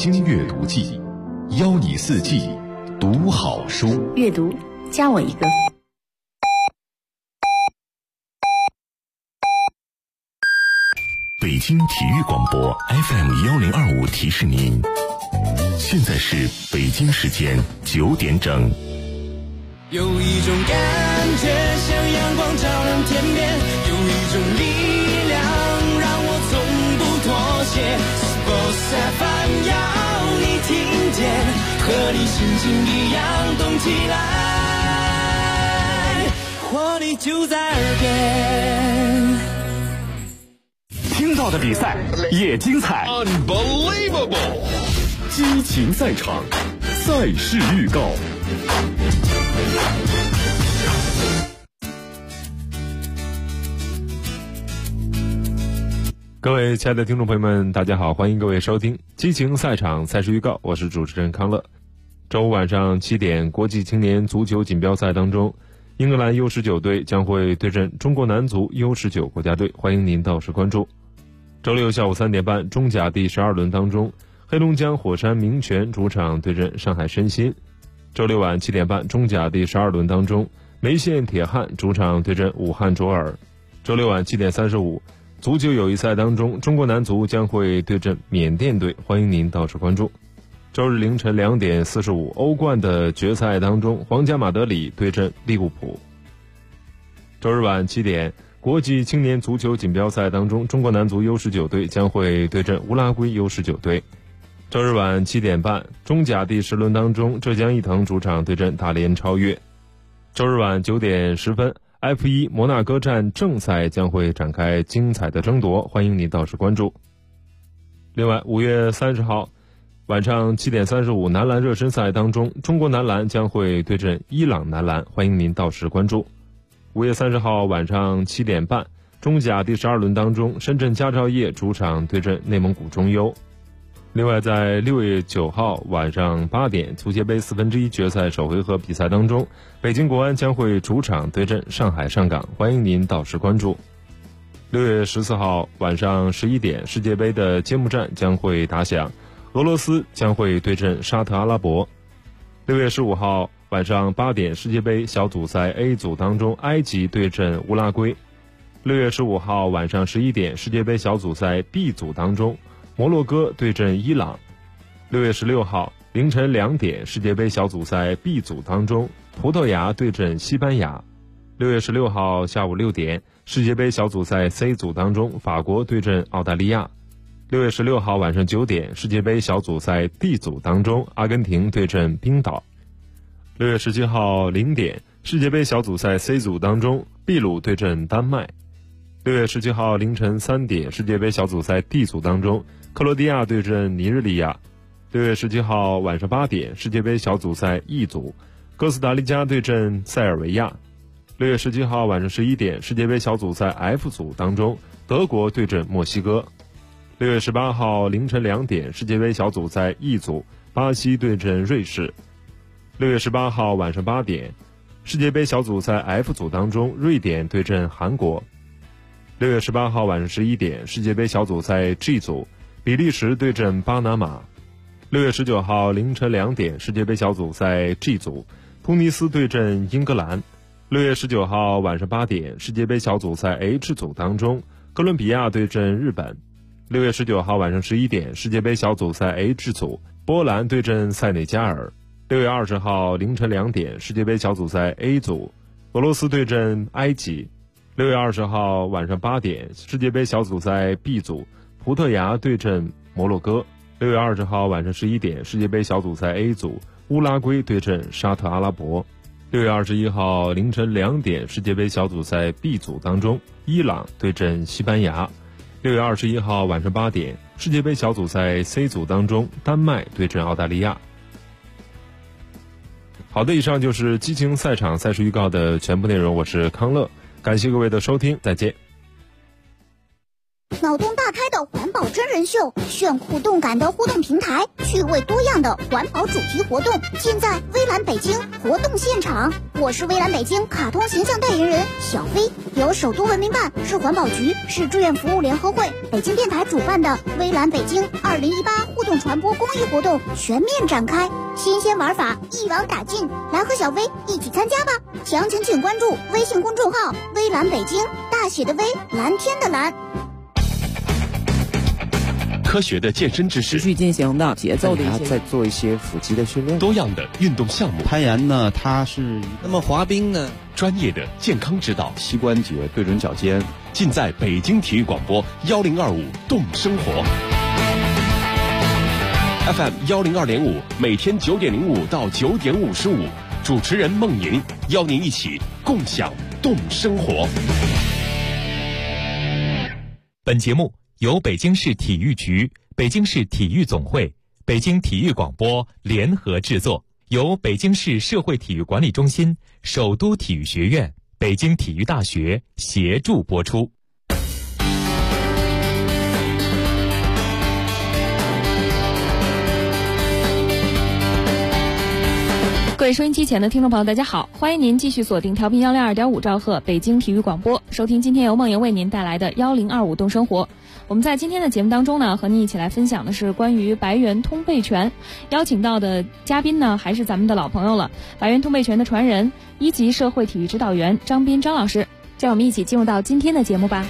京阅读季，邀你四季读好书。 阅读，加我一个。 北京体育广播 FM1025提示您，现在是北京时间9点整。 有一种感觉像阳光照亮天边，有一种力量让我从不妥协。Sports FM 要你听见，和你心情一样动起来，活力就在耳边。 听到的比赛也精彩 Unbelievable！ 激情赛场，赛事预告。 各位亲爱的听众朋友们，大家好，欢迎各位收听激情赛场赛事预告，我是主持人康乐。周五晚上7点，国际青年足球锦标赛当中，英格兰 U19 队将会对阵中国男足 U19 国家队，欢迎您到时关注。周六下午3点半，中甲第12轮当中，黑龙江火山明泉主场对阵上海申鑫。周六晚7点半，中甲第12轮当中，梅县铁汉主场对阵武汉卓尔。周六晚7点35，足球友谊赛当中，中国男足将会对阵缅甸队，欢迎您到时关注。周日凌晨2点45，欧冠的决赛当中，皇家马德里对阵利物浦。周日晚7点，国际青年足球锦标赛当中，中国男足 U19 队将会对阵乌拉圭 U19 队。周日晚7点半，中甲第10轮当中，浙江毅腾主场对阵大连超越。周日晚9点10分，F1 摩纳哥站正赛将会展开精彩的争夺，欢迎您到时关注。另外，5月30号晚上7点35，男篮热身赛当中，中国男篮将会对阵伊朗男篮，欢迎您到时关注。5月30号晚上7点半，中甲第12轮当中，深圳佳兆业主场对阵内蒙古中优。另外，在6月9号晚上8点，足协杯1/4决赛首回合比赛当中，北京国安将会主场对阵上海上港，欢迎您到时关注。6月14号晚上11点，世界杯的揭幕战将会打响，俄罗斯将会对阵沙特阿拉伯。6月15号晚上8点，世界杯小组赛 A 组当中，埃及对阵乌拉圭。6月15号晚上11点，世界杯小组赛 B 组当中，摩洛哥对阵伊朗。6月16号凌晨2点，世界杯小组赛 B 组当中，葡萄牙对阵西班牙。6月16号下午6点，世界杯小组赛 C 组当中，法国对阵澳大利亚。6月16号晚上9点，世界杯小组赛 D 组当中，阿根廷对阵冰岛。6月17号0点，世界杯小组赛 C 组当中，秘鲁对阵丹麦。6月17号凌晨3点，世界杯小组赛 D 组当中，克罗地亚对阵尼日利亚。6月17号晚上8点，世界杯小组赛 E 组，哥斯达黎加对阵塞尔维亚。6月17号晚上11点，世界杯小组赛 F 组当中，德国对阵墨西哥。6月18号凌晨2点，世界杯小组赛 E 组，巴西对阵瑞士。6月18号晚上8点，世界杯小组赛 F 组当中，瑞典对阵韩国。6月18号晚上11点，世界杯小组赛 G 组，比利时对阵巴拿马。6月19号凌晨2点，世界杯小组赛 G 组，突尼斯对阵英格兰。6月19号晚上8点，世界杯小组赛 H 组当中，哥伦比亚对阵日本。6月19号晚上11点，世界杯小组赛 H 组，波兰对阵塞内加尔。6月20号凌晨2点，世界杯小组赛 A 组，俄罗斯对阵埃及。6月20号晚上8点，世界杯小组赛 B 组，葡萄牙对阵摩洛哥。6月20号晚上11点，世界杯小组赛 A 组，乌拉圭对阵沙特阿拉伯。6月21号凌晨2点，世界杯小组赛 B 组当中，伊朗对阵西班牙。6月21号晚上8点，世界杯小组赛 C 组当中，丹麦对阵澳大利亚。好的，以上就是激情赛场赛事预告的全部内容，我是康乐，感谢各位的收听，再见。 脑洞大开的的环保真人秀，炫酷动感的互动平台，趣味多样的环保主题活动，尽在微蓝北京活动现场。我是微蓝北京卡通形象代言人小飞，由首都文明办、市环保局、市志愿服务联合会、北京电台主办的微蓝北京2018互动传播公益活动全面展开，新鲜玩法一网打尽，来和小飞一起参加吧！详情请关注微信公众号微蓝北京，大写的微，蓝天的蓝。 科学的健身知识， 持续进行的节奏的一些， 在做一些腹肌的训练， 多样的运动项目， 攀岩呢，它是那么滑冰呢， 专业的健康指导， 膝关节对准脚尖， 尽在北京体育广播1025动生活 FM 102.5，每天9点05到9点55，主持人孟莹邀您一起共享动生活。 本节目由北京市体育局、北京市体育总会、北京体育广播联合制作，由北京市社会体育管理中心、首都体育学院、北京体育大学协助播出。 各位收音机前的听众朋友，大家好，欢迎您继续锁定调频102.5兆赫北京体育广播，收听今天由梦莹为您带来的1025动生活。我们在今天的节目当中呢，和您一起来分享的是关于白猿通背拳，邀请到的嘉宾呢，还是咱们的老朋友了，白猿通背拳的传人，1级社会体育指导员张斌张老师。让我们一起进入到今天的节目吧。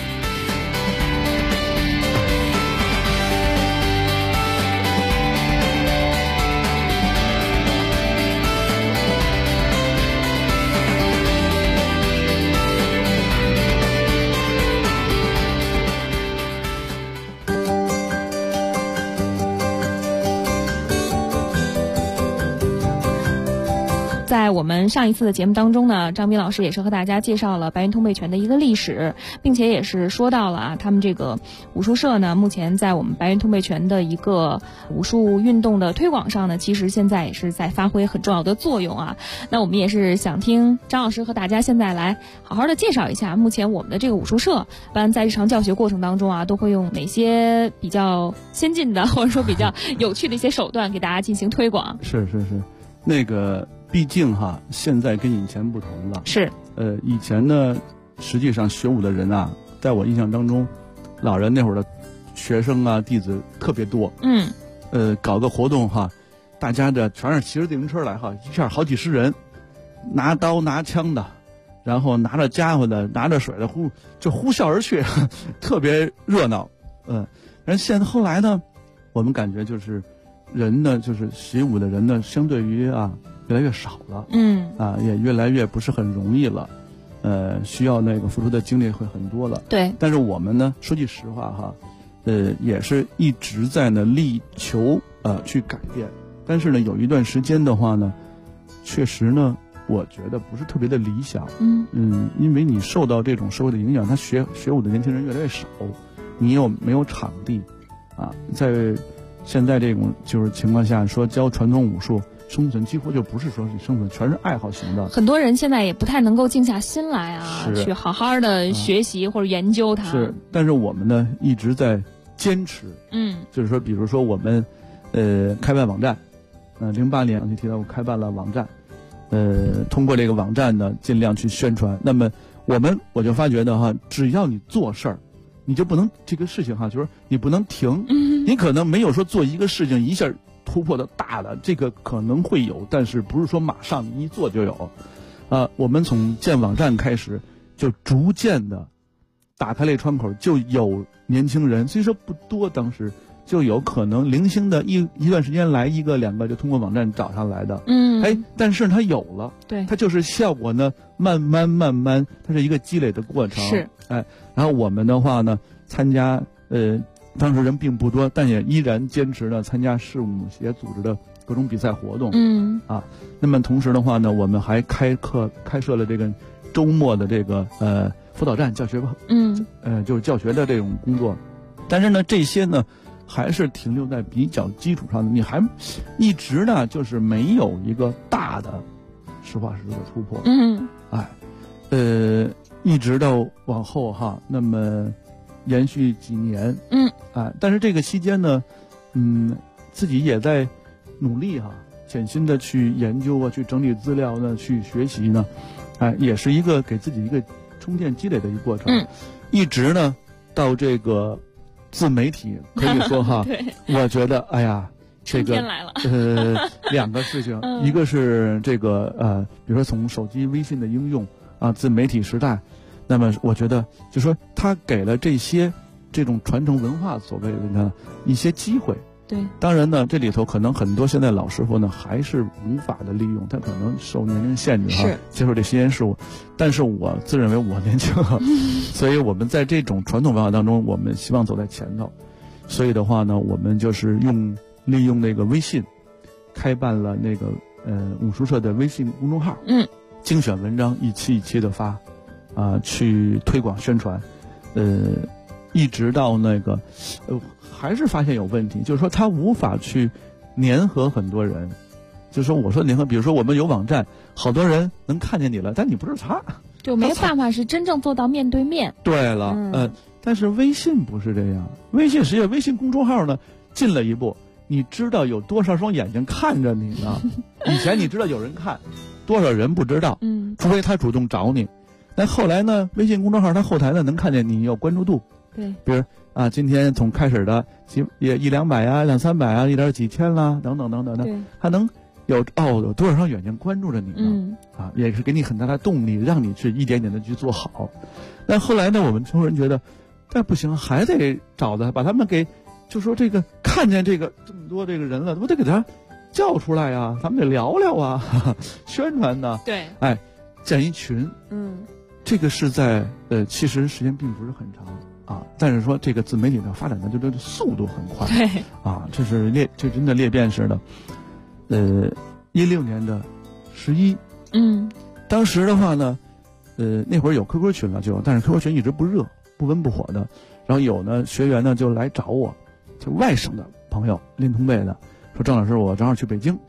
在我们上一次的节目当中呢，张斌老师也是和大家介绍了白猿通背拳的一个历史，并且也是说到了他们这个武术社呢，目前在我们白猿通背拳的一个武术运动的推广上呢，其实现在也是在发挥很重要的作用啊。那我们也是想听张老师和大家现在来好好的介绍一下，目前我们的这个武术社一般在日常教学过程当中啊，都会用哪些比较先进的或者说比较有趣的一些手段给大家进行推广？ 是，那个毕竟哈，现在跟以前不同了。 是， 以前呢，实际上学武的人啊，在我印象当中，老人那会儿的学生啊、弟子特别多。搞个活动哈，大家的全是骑着自行车来哈，一片好几十人，拿刀拿枪的，然后拿着家伙的，拿着水的，呼啸而去，特别热闹。但是现在后来呢，我们感觉就是人呢，就是习武的人呢，相对于啊。越来越少了，也越来越不是很容易了，需要那个付出的精力会很多了。 对， 但是我们呢，说句实话哈，也是一直在呢力求去改变。但是呢，有一段时间的话呢，确实呢，我觉得不是特别的理想。因为你受到这种社会的影响，他学武的年轻人越来越少，你没有场地啊，在现在这种就是情况下，说教传统武术。生存几乎就不是说是生存，全是爱好型的。 很多人现在也不太能够静下心来啊，去好好的学习或者研究它。 是，但是我们呢一直在坚持。就是说，比如说我们开办网站，08年就提到我开办了网站，通过这个网站呢尽量去宣传。那么我就发觉的哈，只要你做事儿，你就不能这个事情哈，就是你不能停。你可能没有说做一个事情一下突破的大的，这个可能会有，但是不是说马上一做就有。我们从建网站开始，就逐渐的打开了窗口，就有年轻人，虽说不多，当时就有可能零星的一段时间来一个两个，就通过网站找上来的。但是它有了， 对， 它就是效果呢，慢慢，它是一个积累的过程。 是， 然后我们的话呢，参加当时人并不多，但也依然坚持呢参加市武协组织的各种比赛活动。那么同时的话呢，我们还开设了这个周末的这个辅导站教学吧。就是教学的这种工作。但是呢，这些呢还是停留在比较基础上的，你还一直呢就是没有一个大的实话实说的突破。一直到往后哈，那么延续几年，但是这个期间呢，自己也在努力潜心的去研究啊，去整理资料呢，去学习呢，也是一个给自己一个充电积累的一个过程，一直呢到这个自媒体可以说我觉得哎呀。这个两个事情，一个是这个比如说从手机微信的应用自媒体时代，那么我觉得就说它给了这种传承文化所谓的呢一些机会。 对， 当然呢，这里头可能很多现在老师傅呢还是无法的利用，他可能受年龄限制接受这新鲜事物。但是我自认为我年轻所以我们在这种传统文化当中，我们希望走在前头。所以的话呢，我们就是利用那个微信，开办了那个武术社的微信公众号，精选文章一期一期的发，去推广宣传，一直到那个，还是发现有问题，就是说他无法去粘合很多人，就是说我说粘合，比如说我们有网站，好多人能看见你了，但你不是他， 就没办法是真正做到面对面。 对了，但是微信不是这样，微信实际上微信公众号呢进了一步。你知道有多少双眼睛看着你呢？以前你知道有人看，多少人不知道，除非他主动找你。但后来呢，微信公众号它后台呢能看见你有关注度， 对， 比如今天从开始的也100-200啊，200-300啊，一点几千啦，等等等等的，还能有多少双眼睛关注着你呢？也是给你很大的动力，让你去一点点的去做好。但后来呢，我们中国人觉得，但不行，还得找的把他们给。就说这个看见这么多这个人了，我得给他叫出来呀，咱们得聊聊啊，宣传呢。 对， 建一群，这个是在其实时间并不是很长但是说这个自媒体的发展呢，就这速度很快， 对这是这真的裂变式的。16年的11，当时的话呢，那会儿有 QQ 群了但是 QQ 群一直不热，不温不火的，然后有呢学员呢就来找我。就外省的朋友临潼卫的说，郑老师我正好去北京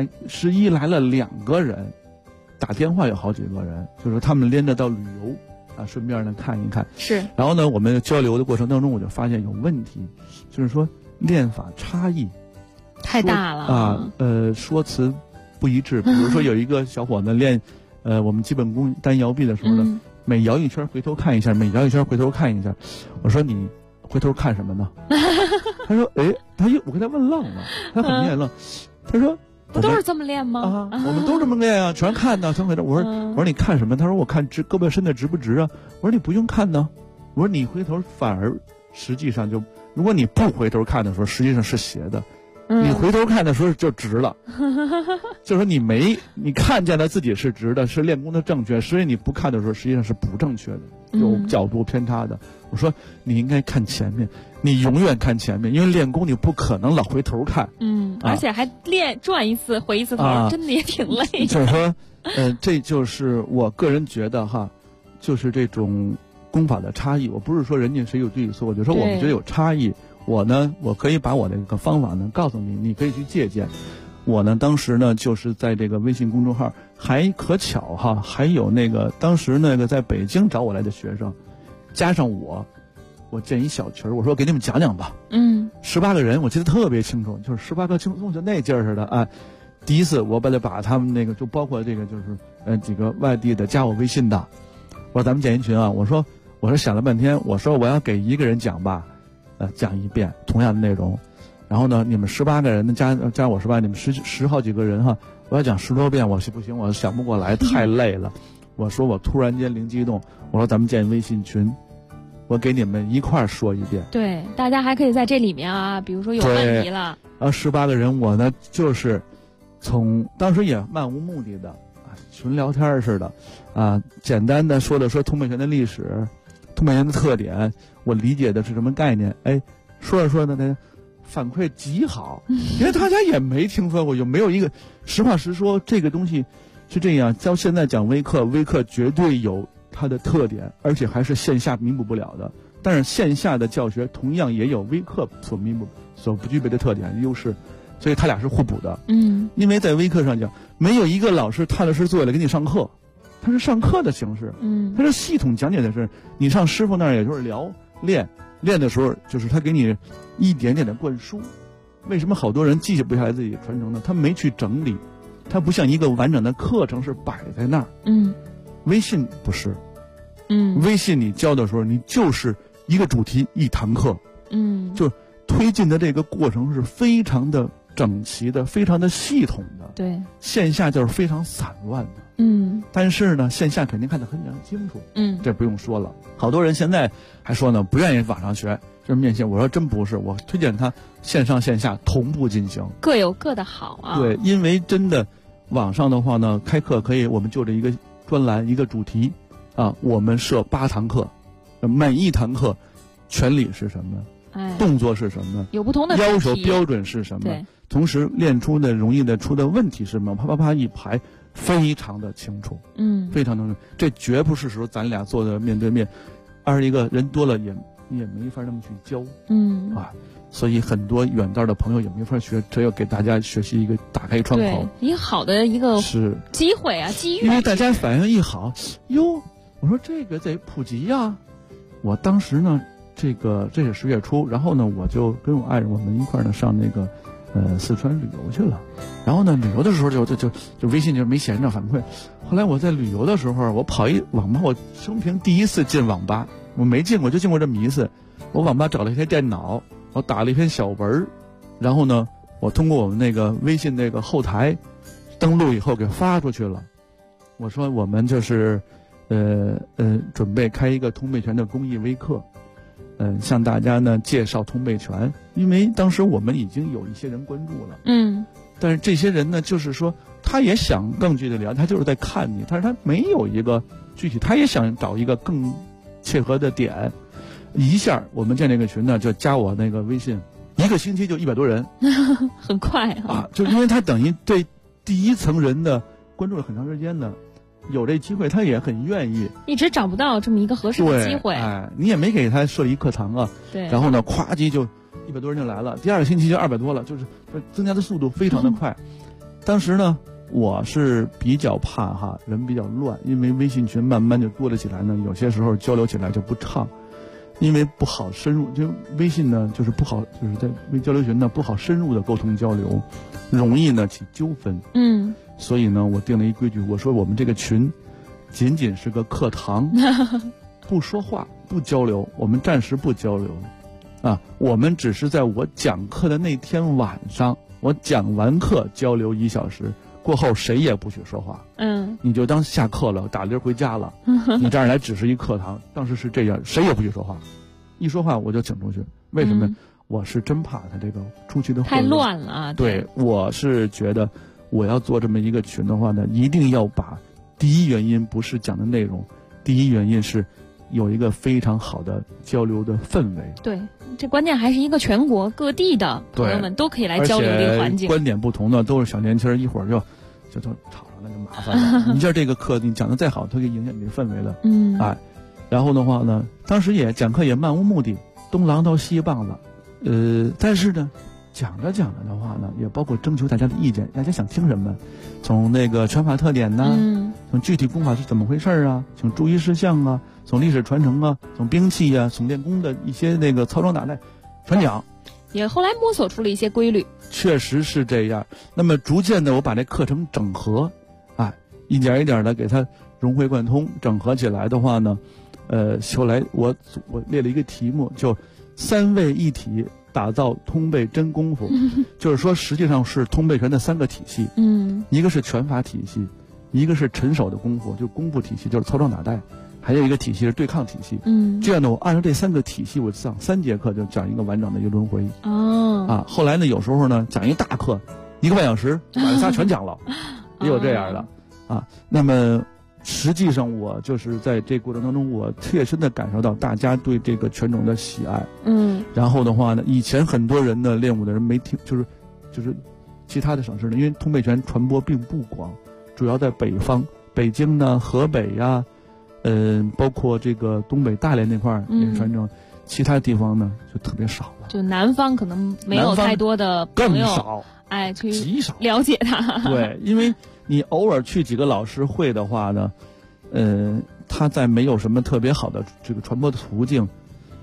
，11来了2个人，打电话有好几个人，就说他们连着到旅游顺便呢看一看。 是， 然后呢我们交流的过程当中，我就发现有问题，就是说练法差异太大了说辞不一致。比如说有一个小伙子练我们基本功单摇臂的时候呢，每摇一圈回头看一下，每摇一圈回头看一下。我说你回头看什么呢？他说我给他问愣了，他很明显愣。他说不都是这么练吗？ 我们都这么练啊，全看呢，全回头。我说你看什么？他说我看胳膊伸的直不直啊。我说你不用看呢。我说你回头反而实际上如果你不回头看的时候，实际上是斜的。你回头看的时候就直了，就是说你看见了自己是直的，是练功的正确，所以你不看的时候实际上是不正确的，有角度偏差的。我说你应该看前面，你永远看前面，因为练功你不可能老回头看， 而且还转一次回一次头，真的也挺累。 就是说，这就是我个人觉得就是这种功法的差异。我不是说人家谁有对与错，我就说我们觉得有差异。我可以把我的一个方法呢告诉你，你可以去借鉴。我呢，当时呢就是在这个微信公众号，还可巧还有当时在北京找我来的学生，加上我建一小群，我说给你们讲讲吧。18个人，我记得特别清楚，就是18个轻松就那劲儿似的第一次我把他们就包括这个就是几个外地的加我微信的，我说咱们建一群我说想了半天，我说我要给一个人讲吧。讲一遍同样的内容，然后呢，你们18个人加我18，你们十好几个人我要讲10多遍，我不行，我想不过来，太累了。我说我突然间灵机一动，我说咱们建微信群，我给你们一块儿说一遍。 对，大家还可以在这里面比如说有问题了 ，18个人，我呢就是从当时也漫无目的的纯聊天似的简单的说通背拳的历史。通背拳的特点，我理解的是什么概念？说着说着呢，反馈极好，因为大家也没听说过，有没有一个实话实说，这个东西是这样。到现在讲微课绝对有它的特点，而且还是线下弥补不了的。但是线下的教学同样也有微课所不具备的特点优势，所以它俩是互补的。因为在微课上讲，没有一个老师踏踏实坐下来给你上课。它是上课的形式，它是系统讲解的是，你上师傅那儿也就是练练的时候就是他给你一点点的灌输。为什么好多人记不下来自己的传承呢？他没去整理，他不像一个完整的课程是摆在那儿。微信不是。微信你教的时候，你就是一个主题一堂课。就推进的这个过程是非常的整齐的，非常的系统的。 对， 线下就是非常散乱的。但是呢，线下肯定看得很清楚。这不用说了。好多人现在还说呢，不愿意网上学，就是面线。我说真不是，我推荐他线上线下同步进行，各有各的好啊。 对，因为真的网上的话呢，开课可以，我们就这一个专栏一个主题啊，我们设8堂课，每一堂课原理是什么？动作是什么？ 有不同的要求标准是什么？同时练出的容易的出的问题是什么？啪啪啪一排，非常的清楚。非常的，这绝不是说咱俩坐的面对面，21个人多了你也没法那么去教。所以很多远道的朋友也没法学，这要给大家学习一个打开窗口， 一个好的一个是机会啊，机遇。 因为大家反应一好，哟，我说这个得普及呀。我当时呢。这是10月初，然后呢，我就跟我爱人我们一块呢上那个四川旅游去了。然后呢，旅游的时候就微信就没闲着反馈。后来我在旅游的时候，我跑一网吧，我生平第一次进网吧，我没进过，就进过这么一次。我网吧找了一台电脑，我打了一篇小文，然后呢，我通过我们那个微信那个后台登录以后给发出去了。我说我们就是准备开一个通背拳的公益微课。向大家呢介绍通背拳，因为当时我们已经有一些人关注了，但是这些人呢，就是说他也想更具体的了解，他就是在看你，但是他没有一个具体，他也想找一个更切合的点。一下我们建这个群呢，就加我那个微信，1个星期就100多人， 很快啊！ 就因为他等于对第一层人的关注了很长时间的。有这机会，他也很愿意， 一直找不到这么一个合适的机会。 你也没给他设立课堂啊。 对。 然后呢，咵叽就100多人就来了，第2个星期就200多了，就是增加的速度非常的快。当时呢，我是比较怕人比较乱，因为微信群慢慢就多了起来呢，有些时候交流起来就不畅，因为不好深入，就微信呢就是不好，就是在微交流群呢不好深入的沟通交流，容易呢起纠纷。所以呢，我定了一规矩，我说我们这个群仅仅是个课堂，不说话，不交流，我们暂时不交流，我们只是在我讲课的那天晚上，我讲完课交流1小时，过后谁也不许说话。你就当下课了，打铃回家了。你这儿来只是一课堂，当时是这样，谁也不许说话，一说话我就请出去。为什么？我是真怕他这个出去的太乱了啊。 对，我是觉得。我要做这么一个群的话呢，一定要把第一原因不是讲的内容，第一原因是有一个非常好的交流的氛围。 对，这关键还是一个全国各地的朋友们都可以来交流的一个环境。 观点不同的都是小年轻，一会儿就吵上了就麻烦了。你这个课你讲的再好，它可以影响你的氛围了。然后的话呢，当时也讲课也漫无目的，东榔头西棒子，但是呢。讲着的话呢，也包括征求大家的意见，大家想听什么？从那个拳法特点呢，从具体功法是怎么回事啊？从注意事项啊，从历史传承啊，从兵器啊，从练功的一些那个操装打带，全讲。 也后来摸索出了一些规律。 确实是这样。那么逐渐的，我把这课程整合，一点一点的给它融会贯通，整合起来的话呢，后来我列了一个题目，就3位一体。打造通背真功夫，就是说实际上是通背拳的3个体系，一个是拳法体系，一个是沉手的功夫，就功夫体系，就是操装打带，还有一个体系是对抗体系。这样呢，我按照这3个体系，我上3节课就讲一个完整的一个轮回。后来呢，有时候呢讲一大课，1个半小时把这仨全讲了，也有这样的那么。实际上，我就是在这过程当中，我切身的感受到大家对这个拳种的喜爱。然后的话呢，以前很多人呢练武的人没听，就是其他的省市呢，因为通背拳传播并不广，主要在北方，北京呢、河北呀，包括这个东北大连那块儿也传承，其他地方呢就特别少了。 就南方可能没有太多的朋友， 更少， 去极少了解它。 对，因为。你偶尔去几个老师会的话呢，他在没有什么特别好的这个传播的途径，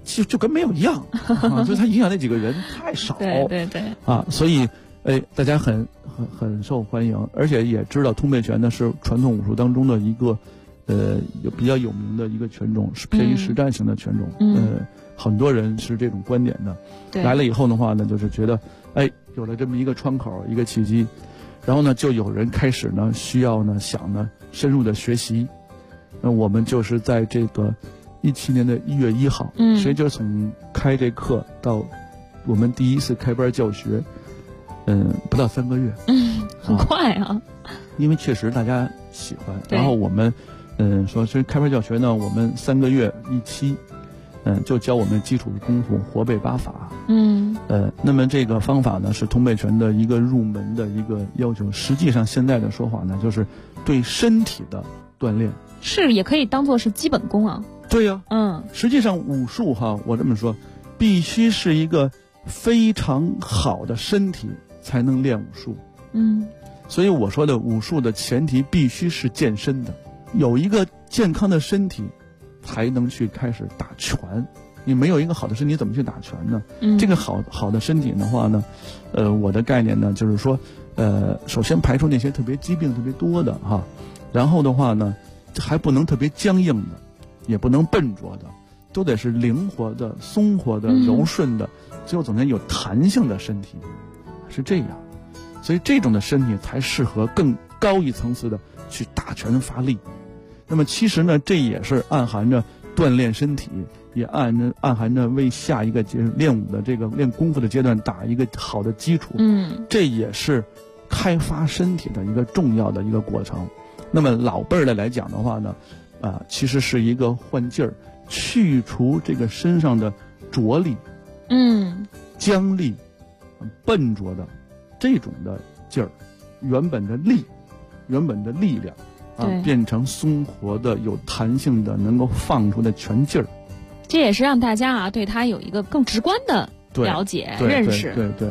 就跟没有一样所以它影响那几个人太少。 对所以大家很受欢迎，而且也知道通背拳呢是传统武术当中的一个比较有名的一个拳种，是偏于实战型的拳种。很多人是这种观点的。来了以后的话呢，就是觉得有了这么一个窗口，一个契机，然后呢就有人开始呢需要呢想呢深入的学习。那我们就是在这个17年的1月1号，实际就是从开这课到我们第一次开班教学，不到3个月， 很快啊。 因为确实大家喜欢，然后我们说是开班教学呢，我们3个月一期，就教我们基础的功夫活背8法。那么这个方法呢是通背拳的一个入门的一个要求。实际上现在的说法呢，就是对身体的锻炼， 是也可以当做是基本功啊。 对呀，实际上武术我这么说，必须是一个非常好的身体才能练武术。所以我说的武术的前提必须是健身的，有一个健康的身体才能去开始打拳。你没有一个好的身体怎么去打拳呢？这个好的身体的话呢，我的概念呢就是说，首先排除那些特别疾病特别多的然后的话呢还不能特别僵硬的，也不能笨拙的，都得是灵活的、松活的、柔顺的，最后总能有弹性的身体，是这样。所以这种的身体才适合更高一层次的去打拳发力。那么其实呢，这也是暗含着锻炼身体，也暗含着为下一个练武的这个练功夫的阶段打一个好的基础。这也是开发身体的一个重要的一个过程。那么老辈儿的来讲的话呢，其实是一个换劲儿，去除这个身上的着力、僵力、笨拙的这种的劲儿，原本的力量变成松活的、有弹性的、能够放出的拳劲儿。 这也是让大家对他有一个更直观的了解、认识。 对。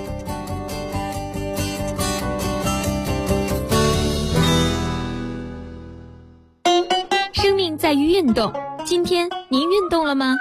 生命在于运动，今天您运动了吗？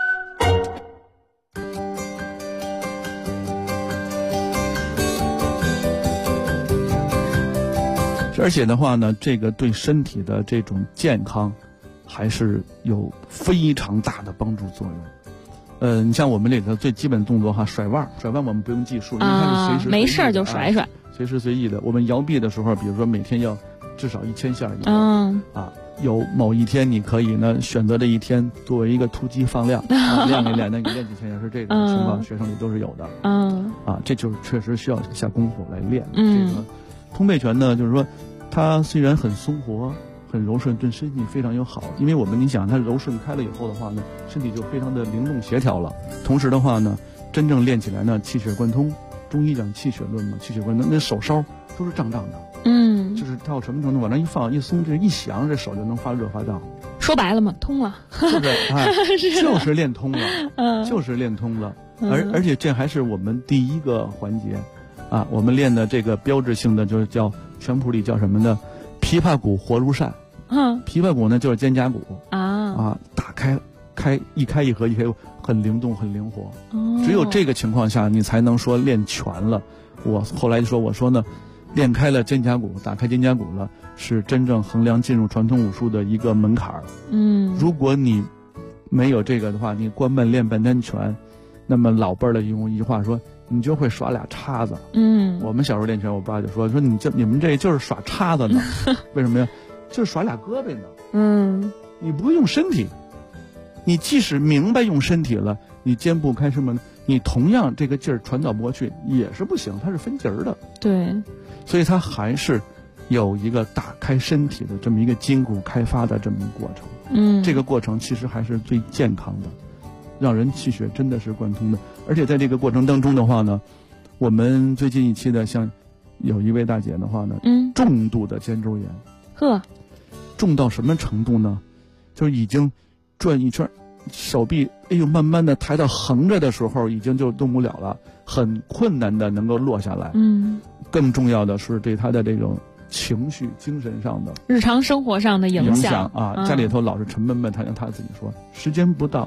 而且的话呢，这个对身体的这种健康还是有非常大的帮助作用。你像我们里头最基本动作甩腕我们不用计数，因为它是随时没事就甩甩， 随时随意的。我们摇臂的时候，比如说每天要至少1000下以上。有某一天你可以呢选择这一天作为一个突击放量练一练，那你练几千下是这种情况，学生里都是有的。这就是确实需要下功夫来练。这个通背拳呢，就是说它虽然很松活、很柔顺，对身体非常有好。因为你想它柔顺开了以后的话呢，身体就非常的灵动协调了。同时的话呢，真正练起来呢，气血贯通。中医讲气血论嘛，气血贯通，那手烧都是胀胀的。就是到什么程度，往那一放一松，这一响，这手就能发热发胀。 说白了嘛，通了， 就是练通了，就是练通了。而且这还是我们第一个环节我们练的这个标志性的就是叫拳谱里叫什么呢？琵琶骨活如扇。琵琶骨呢就是肩胛骨打开一开一合一开，很灵动很灵活。只有这个情况下，你才能说练全了。我后来我说呢，练开了肩胛骨，打开肩胛骨了，是真正衡量进入传统武术的一个门槛儿。如果你没有这个的话，你光练练半天拳，那么老辈儿的用一句话说，你就会耍俩叉子。我们小时候练拳，我爸就说你们这就是耍叉子呢。为什么呀？就是耍俩胳膊呢。你不用身体，你即使明白用身体了，你肩部开什么呢？你同样这个劲儿传导不过去也是不行，它是分节儿的。 对， 所以它还是有一个打开身体的这么一个筋骨开发的这么一个过程。这个过程其实还是最健康的，让人气血真的是贯通的。而且在这个过程当中的话呢，我们最近一期的像有一位大姐的话呢，重度的肩周炎。重到什么程度呢？就是已经转一圈，手臂慢慢的抬到横着的时候，已经就动不了了，很困难的能够落下来。更重要的是对他的这种情绪、精神上的、 日常生活上的影响家里头老是沉闷闷，他自己说，时间不到，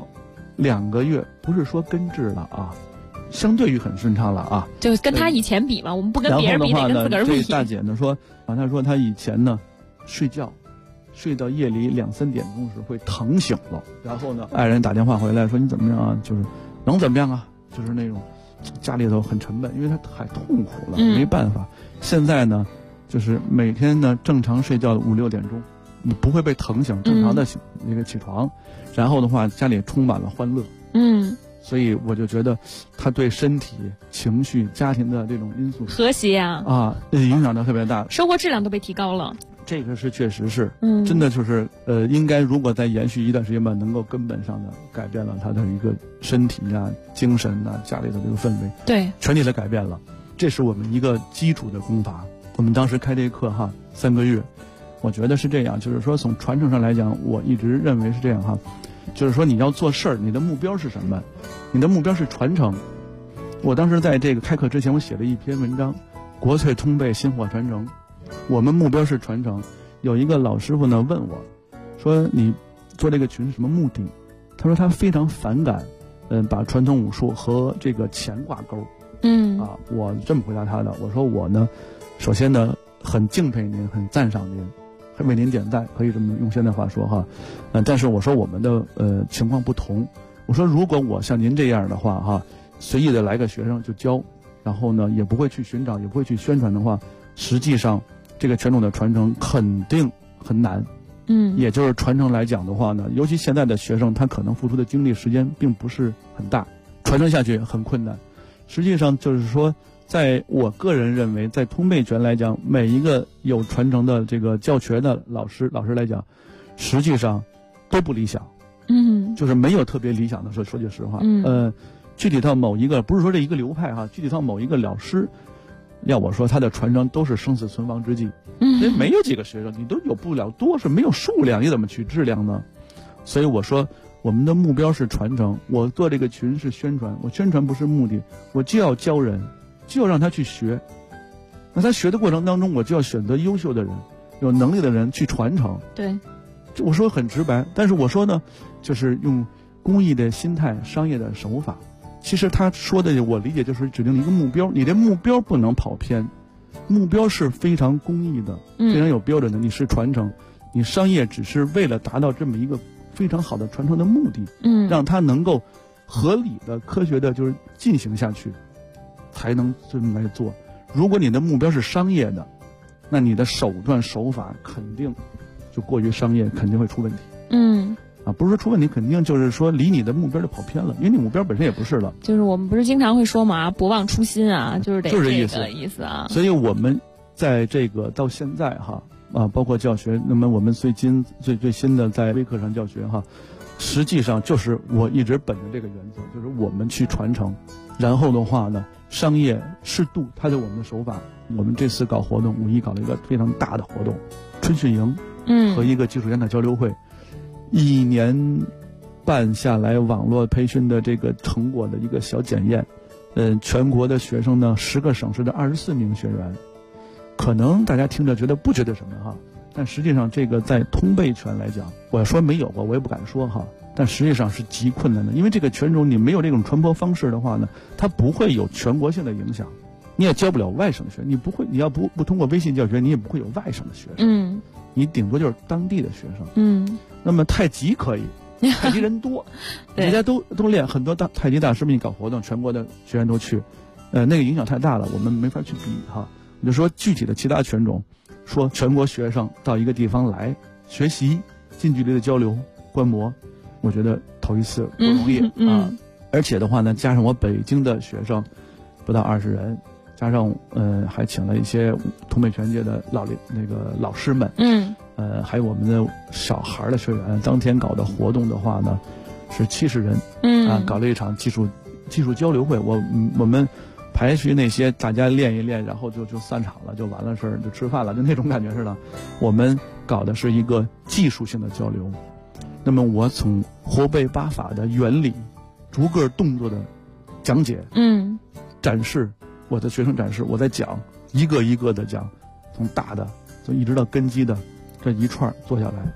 2个月，不是说根治了啊，相对于很顺畅了啊， 就跟他以前比嘛，我们不跟别人比，得跟自个儿比。 这大姐呢说啊，她说她以前呢睡觉睡到夜里2、3点钟时会疼醒了，然后呢爱人打电话回来说你怎么样啊，就是能怎么样啊，就是那种家里头很沉闷，因为她太痛苦了，没办法。现在呢就是每天呢正常睡觉5、6点钟，你不会被疼醒，正常的那个起床，然后的话家里充满了欢乐。所以我就觉得他对身体、情绪、家庭的这种因素和谐啊影响的特别大， 生活质量都被提高了。 这个是确实是，真的就是应该如果再延续一段时间吧，能够根本上的改变了他的一个身体啊、精神啊、家里的这个氛围， 对， 全体的改变了。这是我们一个基础的功法。我们当时开这课3个月，我觉得是这样，就是说从传承上来讲，我一直认为是这样就是说你要做事儿，你的目标是什么？你的目标是传承。我当时在这个开课之前，我写了一篇文章，国粹通背，薪火传承。我们目标是传承。有一个老师傅呢问我，说你做这个群是什么目的？他说他非常反感，把传统武术和这个钱挂钩。我这么回答他的，我说我呢，首先呢很敬佩您，很赞赏您。为您点赞，可以这么用现在话说但是我说我们的情况不同。我说如果我像您这样的话随意的来个学生就教，然后呢也不会去寻找，也不会去宣传的话，实际上这个拳种的传承肯定很难。也就是传承来讲的话呢，尤其现在的学生，他可能付出的精力时间并不是很大，传承下去很困难。实际上就是说，在我个人认为，在通背拳来讲，每一个有传承的这个教学的老师来讲，实际上都不理想。就是没有特别理想的说句实话。具体到某一个，不是说这一个流派具体到某一个老师，要我说他的传承都是生死存亡之际。因为没有几个学生，你都有不了多，是没有数量，你怎么取质量呢？所以我说我们的目标是传承，我做这个群是宣传，我宣传不是目的，我就要教人，就要让他去学。那他学的过程当中，我就要选择优秀的人，有能力的人去传承。 对， 我说很直白，但是我说呢，就是用公益的心态、商业的手法。其实他说的，我理解就是指定了一个目标，你的目标不能跑偏，目标是非常公益的，非常有标准的。你是传承，你商业只是为了达到这么一个非常好的传承的目的，让它能够合理的、科学的，就是进行下去，才能这么来做。如果你的目标是商业的，那你的手段手法肯定就过于商业，肯定会出问题。不是说出问题，肯定就是说离你的目标就跑偏了，因为你目标本身也不是了。就是我们不是经常会说嘛，不忘初心啊，就是这个意思啊。所以我们在这个到现在包括教学，那么我们最新的在微课上教学实际上就是我一直本着这个原则，就是我们去传承，然后的话呢，商业适度，它是我们的手法。我们这次搞活动，5一搞了一个非常大的活动，春训营，和一个技术研讨交流会。1年半下来，网络培训的这个成果的一个小检验，全国的学生呢，10个省市的24名学员，可能大家听着不觉得什么但实际上这个在通背拳来讲，我要说没有过，我也不敢说但实际上是极困难的，因为这个拳种你没有这种传播方式的话呢，它不会有全国性的影响，你也教不了外省学，你要不通过微信教学，你也不会有外省的学生，你顶多就是当地的学生，那么太极可以，太极人多，大家都练，很多太极大师们搞活动，全国的学员都去，那个影响太大了，我们没法去比我就说具体的其他拳种，说全国学生到一个地方来学习，近距离的交流观摩，我觉得头一次不容易而且的话呢，加上我北京的学生不到20人，加上还请了一些通背拳界的老师们，还有我们的小孩的学员，当天搞的活动的话呢是70人，搞了一场技术交流会，我们排除那些大家练一练，然后就散场了，就完了事儿，就吃饭了，就那种感觉似的。我们搞的是一个技术性的交流。那么我从活背八法的原理、逐个动作的讲解、展示，我的学生展示，我在讲，一个一个的讲，从大的，从一直到根基的这一串做下来，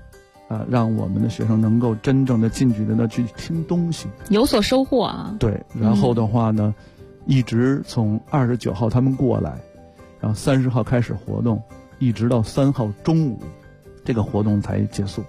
让我们的学生能够真正的近距离的去听东西， 有所收获啊。 对，然后的话呢，一直从29号他们过来，然后30号开始活动，一直到3号中午，这个活动才结束。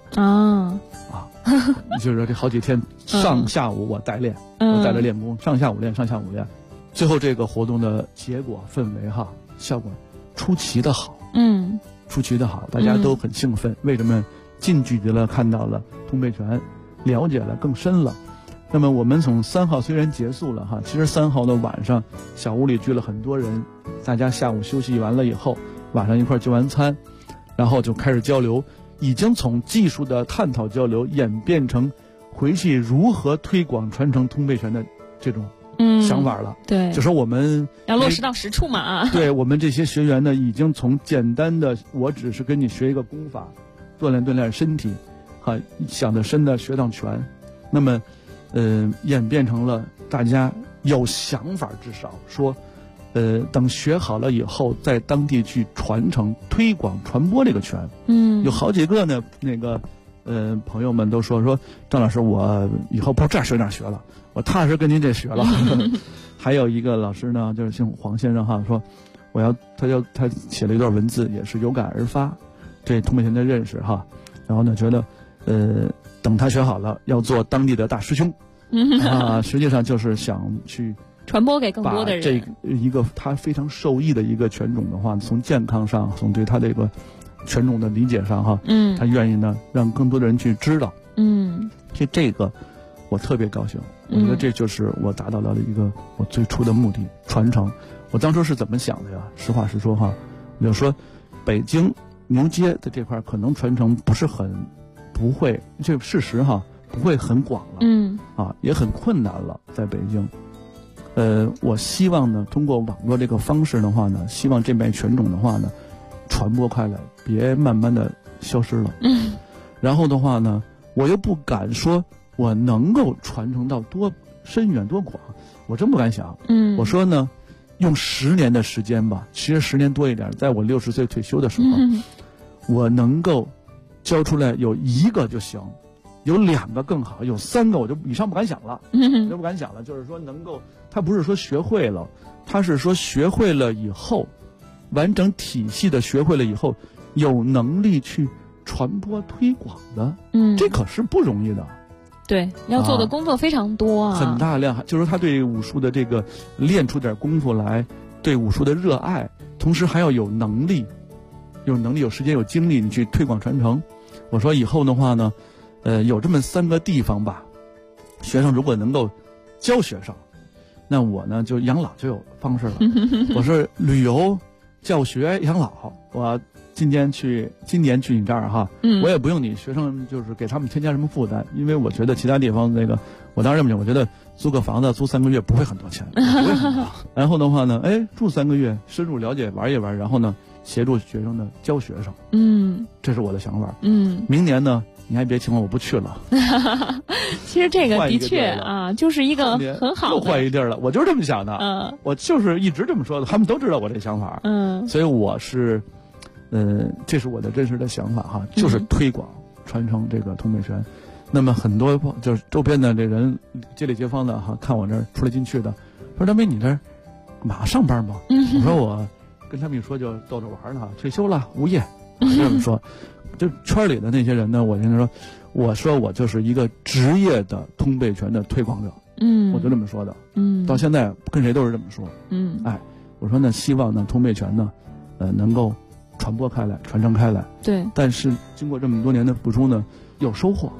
就是这好几天上下午我带练，我带着练功，上下午练，最后这个活动的结果氛围效果出奇的好，出奇的好，大家都很兴奋。为什么？近距离了看到了通背拳，了解了更深了。那么我们从3号虽然结束了其实3号的晚上小屋里聚了很多人，大家下午休息完了以后，晚上一块就完餐，然后就开始交流，已经从技术的探讨交流演变成回去如何推广传承通背拳的这种想法了。 对， 就说我们要落实到实处嘛。 对，我们这些学员呢，已经从简单的我只是跟你学一个功法，锻炼身体，想得深的学趟拳，那么演变成了大家有想法，至少说等学好了以后在当地去传承推广传播这个拳。有好几个呢那个朋友们都说张老师，我以后不这学那学了，我踏实跟您这学了。还有一个老师呢，就是姓黄先生说他写了一段文字，也是有感而发，对通背拳的认识然后呢觉得等他学好了要做当地的大师兄实际上就是想去传播给更多的人， 把这一个他非常受益的一个拳种的话，从健康上，从对他这个拳种的理解上他愿意呢让更多的人去知道。这个我特别高兴，我觉得这就是我达到了一个我最初的目的，传承。我当初是怎么想的呀？实话实说我就说北京牛街的这块可能传承不会，这事实不会很广了，也很困难了，在北京。我希望呢，通过网络这个方式的话呢，希望这枚拳种的话呢，传播开来，别慢慢的消失了。然后的话呢，我又不敢说我能够传承到多深远多广，我真不敢想。我说呢，用10年的时间吧，其实10年多一点，在我60岁退休的时候，我能够教出来有1个就行，有2个更好，有3个我就以上不敢想了，就是说能够，他不是说学会了，他是说学会了以后，完整体系的学会了以后，有能力去传播推广的，这可是不容易的。 对，要做的工作非常多很大量，就是他对武术的这个练出点功夫来，对武术的热爱，同时还要有能力，有时间有精力，你去推广传承。我说以后的话呢，有这么3个地方吧，学生如果能够教学生，那我呢就养老就有方式了。我说旅游、教学、养老，我今年去你这儿我也不用你学生就是给他们添加什么负担，因为我觉得其他地方那个，我当然这么讲，我觉得租个房子租3个月不会很多钱，不会很多。然后的话呢，住3个月，深入了解玩一玩，然后呢协助学生的教学生，这是我的想法。明年呢，你还别请我不去了。 其实这个的确就是一个很好的， 又换一地儿了，我就是这么想的。我就是一直这么说的，他们都知道我这想法。所以我是。这是我的真实的想法就是推广传承这个通背拳。那么很多就是周边的这人街里街坊的看我这儿出来进去的，说大梅你这儿马上上班吗？我说我跟他们一说就逗着玩呢，退休了无业，这么说。就圈里的那些人呢，我跟他说，我说我就是一个职业的通背拳的推广者，我就这么说的，到现在跟谁都是这么说，我说呢，希望呢通背拳呢，能够传播开来，传承开来。 对， 但是经过这么多年的付出呢，有收获。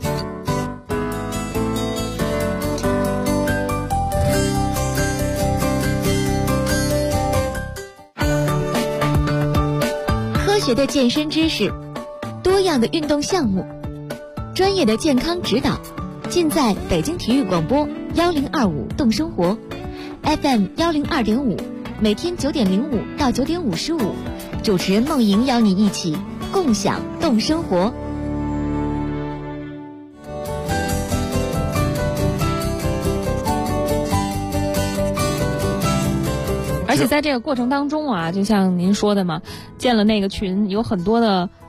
科学的健身知识，多样的运动项目，专业的健康指导，尽在北京体育广播1025动生活 FM 102.5，每天9点05到9点55。主持人梦莹邀你一起共享动生活。 而且在这个过程当中就像您说的嘛，建了那个群，有很多的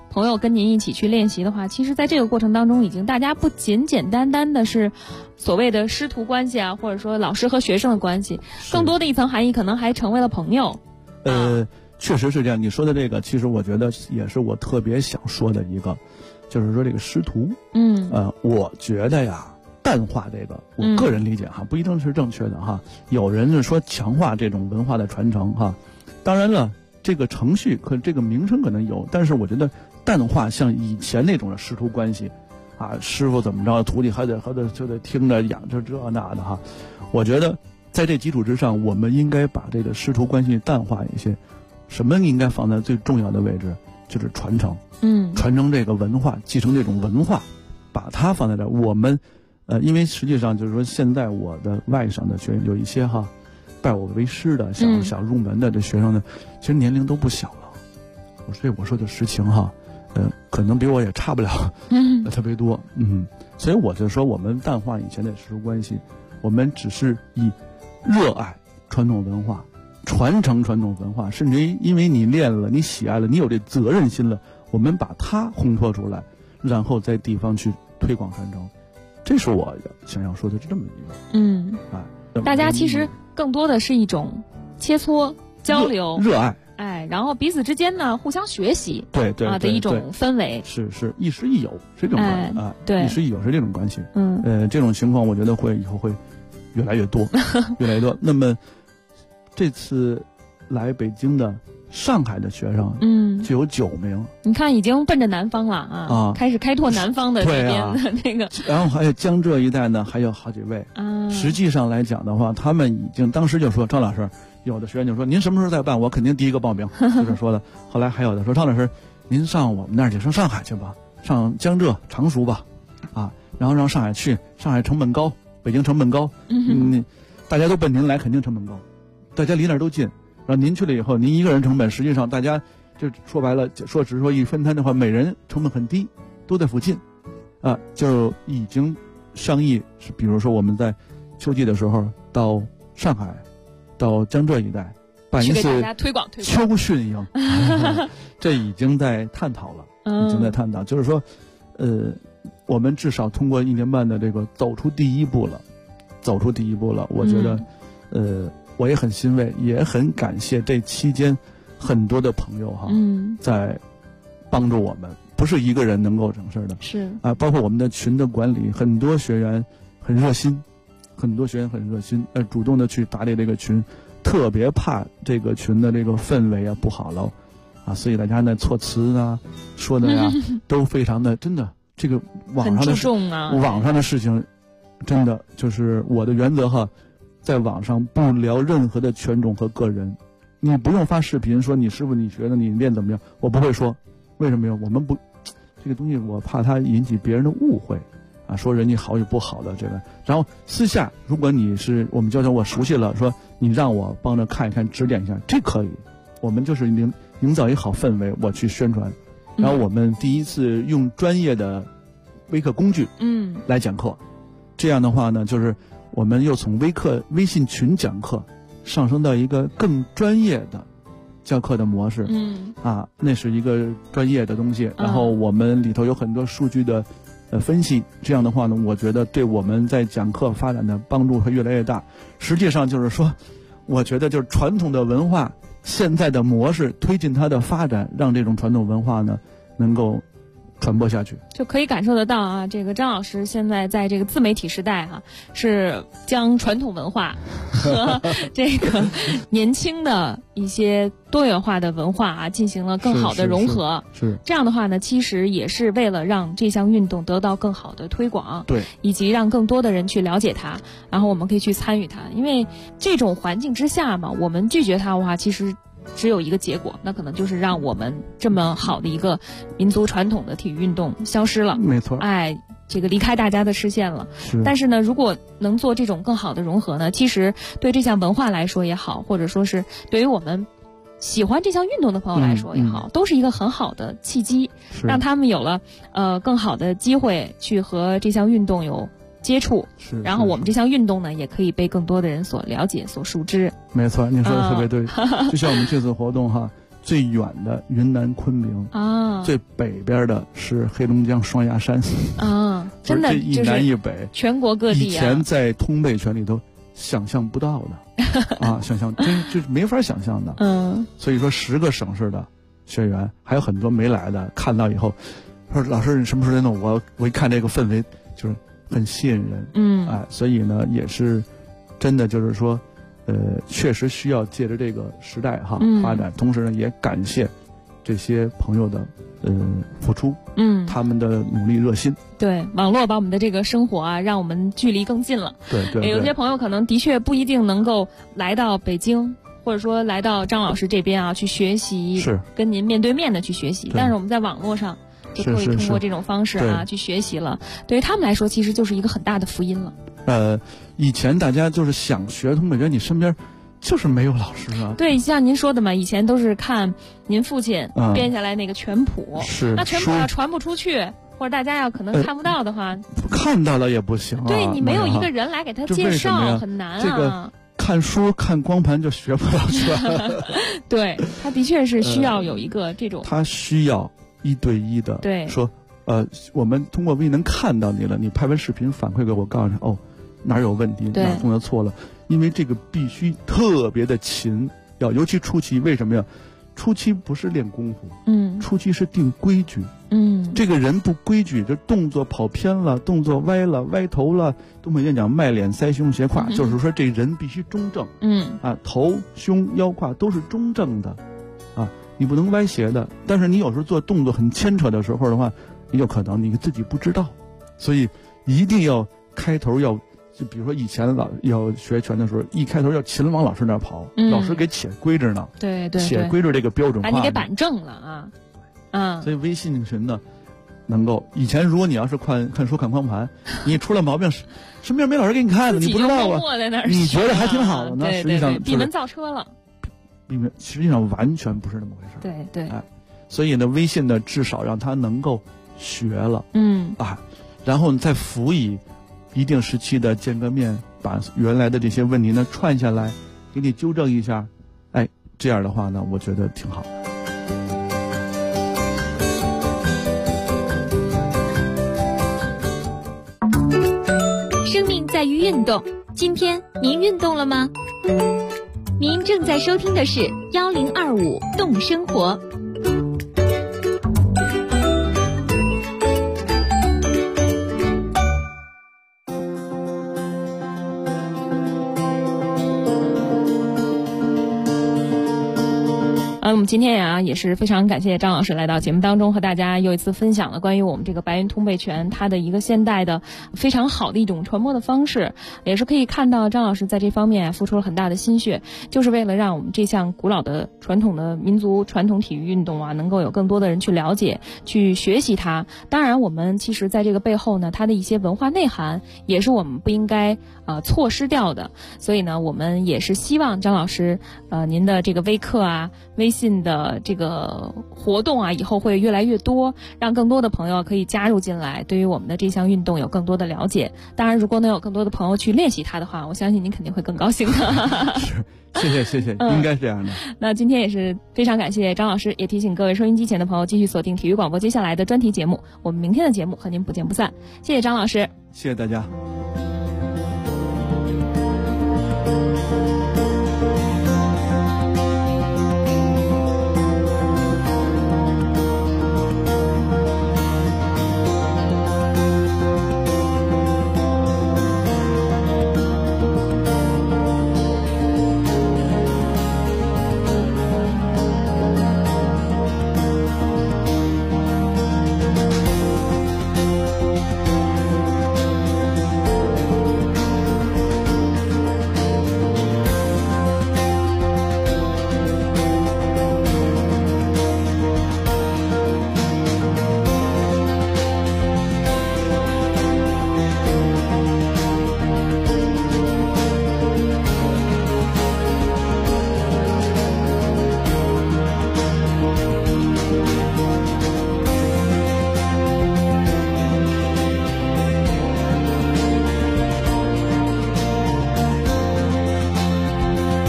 朋友跟您一起去练习的话，其实在这个过程当中，已经大家不简简单单的是所谓的师徒关系啊，或者说老师和学生的关系，更多的一层含义可能还成为了朋友。 确实是这样。你说的这个，其实我觉得也是我特别想说的一个，就是说这个师徒。我觉得呀，淡化这个，我个人理解哈，不一定是正确的哈。有人是说强化这种文化的传承哈，当然了，这个程序这个名称可能有，但是我觉得淡化像以前那种的师徒关系，啊，师傅怎么着，徒弟还得就得听着养着这那的哈。我觉得在这基础之上，我们应该把这个师徒关系淡化一些。什么应该放在最重要的位置？就是传承。传承这个文化，继承这种文化，把它放在这儿。我们，因为实际上就是说，现在我的外省的学员有一些哈，拜我为师的，想入门的这学生呢，其实年龄都不小了。我说的实情哈，可能比我也差不了，特别多。所以我就说，我们淡化以前的师徒关系，我们只是以热爱传统文化。传承传统文化，甚至于因为你练了，你喜爱了，你有这责任心了，我们把它烘托出来，然后在地方去推广传承，这是我想要说的这么一个。 大家其实更多的是一种切磋、交流、 热爱， 然后彼此之间呢互相学习， 对的一种氛围， 是一师一友是这种关系对， 一师一友是这种关系。这种情况我觉得以后会越来越多，越来越多。那么。这次来北京的上海的学生，就有9名。 你看，已经奔着南方了啊，开始开拓南方的这边的那个。 然后还有江浙一带呢，还有好几位。实际上来讲的话，他们已经当时就说，张老师，有的学员就说，您什么时候再办，我肯定第一个报名，就是说的。后来还有的说，张老师，您上我们那儿去，上上海去吧，上江浙常熟吧，然后让上海去，上海成本高，北京成本高，大家都奔您来，肯定成本高。大家离那儿都近，然后您去了以后，您一个人成本，实际上大家就说白了，只是说一分摊的话，每人成本很低，都在附近，就已经商议是，比如说我们在秋季的时候到上海，到江浙一带办一次秋训营，这已经在探讨了，就是说，我们至少通过1年半的这个走出第一步了，我觉得，我也很欣慰，也很感谢这期间很多的朋友在帮助我们，不是一个人能够整事的。 是包括我们的群的管理，很多学员很热心，主动的去打理这个群，特别怕这个群的这个氛围不好了所以大家呢措辞说的都非常的真的，这个网上的事情，真的就是我的原则在网上不聊任何的权种和个人，你不用发视频说你师傅你学的你练怎么样，我不会说，为什么呀？我们不，这个东西我怕它引起别人的误会说人家好与不好的这个。然后私下，如果你是我们教授我熟悉了，说你让我帮着看一看指点一下，这可以，我们就是营造一好氛围，我去宣传。然后我们第一次用专业的微课工具来讲课，这样的话呢，就是我们又从微信群讲课上升到一个更专业的教课的模式，那是一个专业的东西。然后我们里头有很多数据的分析，这样的话呢，我觉得对我们在讲课发展的帮助会越来越大。实际上就是说，我觉得就是传统的文化现在的模式推进它的发展，让这种传统文化呢能够传播下去， 就可以感受得到这个张老师现在在这个自媒体时代是将传统文化和这个年轻的一些多元化的文化进行了更好的融合。 是这样的话呢，其实也是为了让这项运动得到更好的推广， 对， 以及让更多的人去了解它，然后我们可以去参与它。因为这种环境之下嘛，我们拒绝它的话，其实只有一个结果，那可能就是让我们这么好的一个民族传统的体育运动消失了。 没错， 这个离开大家的视线了。但是呢，如果能做这种更好的融合呢，其实对这项文化来说也好，或者说是对于我们喜欢这项运动的朋友来说也好，都是一个很好的契机，让他们有了更好的机会去和这项运动有接触，然后我们这项运动呢，也可以被更多的人所了解、所熟知。 没错，你说的特别对。就像我们这次活动最远的云南昆明最北边的是黑龙江双鸭山真的这一南一北， 全国各地以前在通背泉里头想象不到的想象就是没法想象的。所以说10个省市的学员还有很多没来的，看到以后说老师你什么时候来弄？我一看这个氛围就是很吸引人。所以呢也是真的就是说确实需要借着这个时代发展，同时呢也感谢这些朋友的付出，他们的努力热心。 对，网络把我们的这个生活让我们距离更近了。 对， 有些朋友可能的确不一定能够来到北京，或者说来到张老师这边去学习， 是跟您面对面的去学习，但是我们在网络上就可以通过这种方式去学习了。对于他们来说，其实就是一个很大的福音了。 以前大家就是想学通背泉，你身边就是没有老师啊。 对，像您说的嘛，以前都是看您父亲编下来那个全谱，那全谱要传不出去，或者大家要可能看不到的话， 看到了也不行对，你没有一个人来给他介绍，很难这个看书看光盘就学不了去了。 对，他的确是需要有一个这种， 他需要1对1的， 对， 说我们通过微信能看到你了，你拍完视频反馈给我，告诉你哪有问题，哪动作错了，因为这个必须特别的勤，尤其初期。为什么呀？初期不是练功夫，初期是定规矩，这个人不规矩，这动作跑偏了，动作歪了，歪头了，东北人讲迈脸腮胸斜胯，就是说这人必须中正，头胸腰胯都是中正的，你不能歪斜的。但是你有时候做动作很牵扯的时候的话，你有可能你自己不知道，所以一定要开头就比如说以前要学拳的时候，一开头要勤往老师那儿跑，老师给且规着呢， 对， 且规着这个标准化， 把你给板正了所以微信群呢，能够以前如果你要是看书看光盘，你出了毛病，身边没老师给你看的，你不知道你觉得还挺好的呢，实际上闭门造车了， 实际上完全不是那么回事。 对， 所以呢，微信呢至少让他能够学了，然后再辅以一定时期的见个面，把原来的这些问题呢串下来，给你纠正一下，这样的话呢，我觉得挺好。 生命在于运动，今天您运动了吗？您正在收听的是1025动生活。 我们今天也是非常感谢张老师来到节目当中，和大家又一次分享了关于我们这个白云通背拳它的一个现代的非常好的一种传播的方式，也是可以看到张老师在这方面付出了很大的心血，就是为了让我们这项古老的传统的民族传统体育运动能够有更多的人去了解去学习它。当然我们其实在这个背后呢，它的一些文化内涵也是我们不应该错失掉的。所以呢，我们也是希望张老师您的这个微课微信的这个活动以后会越来越多，让更多的朋友可以加入进来，对于我们的这项运动有更多的了解。当然如果能有更多的朋友去练习它的话，我相信您肯定会更高兴的。 谢谢，应该是这样的。 那今天也是非常感谢张老师，也提醒各位收音机前的朋友继续锁定体育广播接下来的专题节目，我们明天的节目和您不见不散。谢谢张老师， 谢谢大家。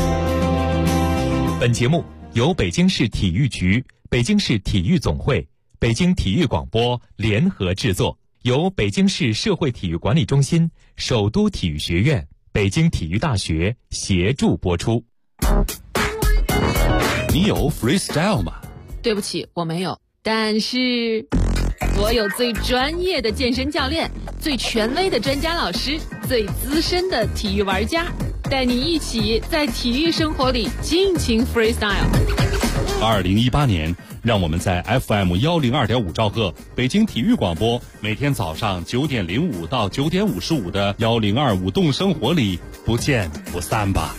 本节目由北京市体育局、北京市体育总会、 北京体育广播联合制作，由北京市社会体育管理中心、首都体育学院、北京体育大学协助播出。 你有 freestyle 吗？ 对不起，我没有。但是我有最专业的健身教练，最权威的专家老师，最资深的体育玩家，带你一起在体育生活里尽情 freestyle。 2018年，让我们在 FM 102.5兆赫北京体育广播，每天早上9点05到9点55的1025动生活里不见不散吧。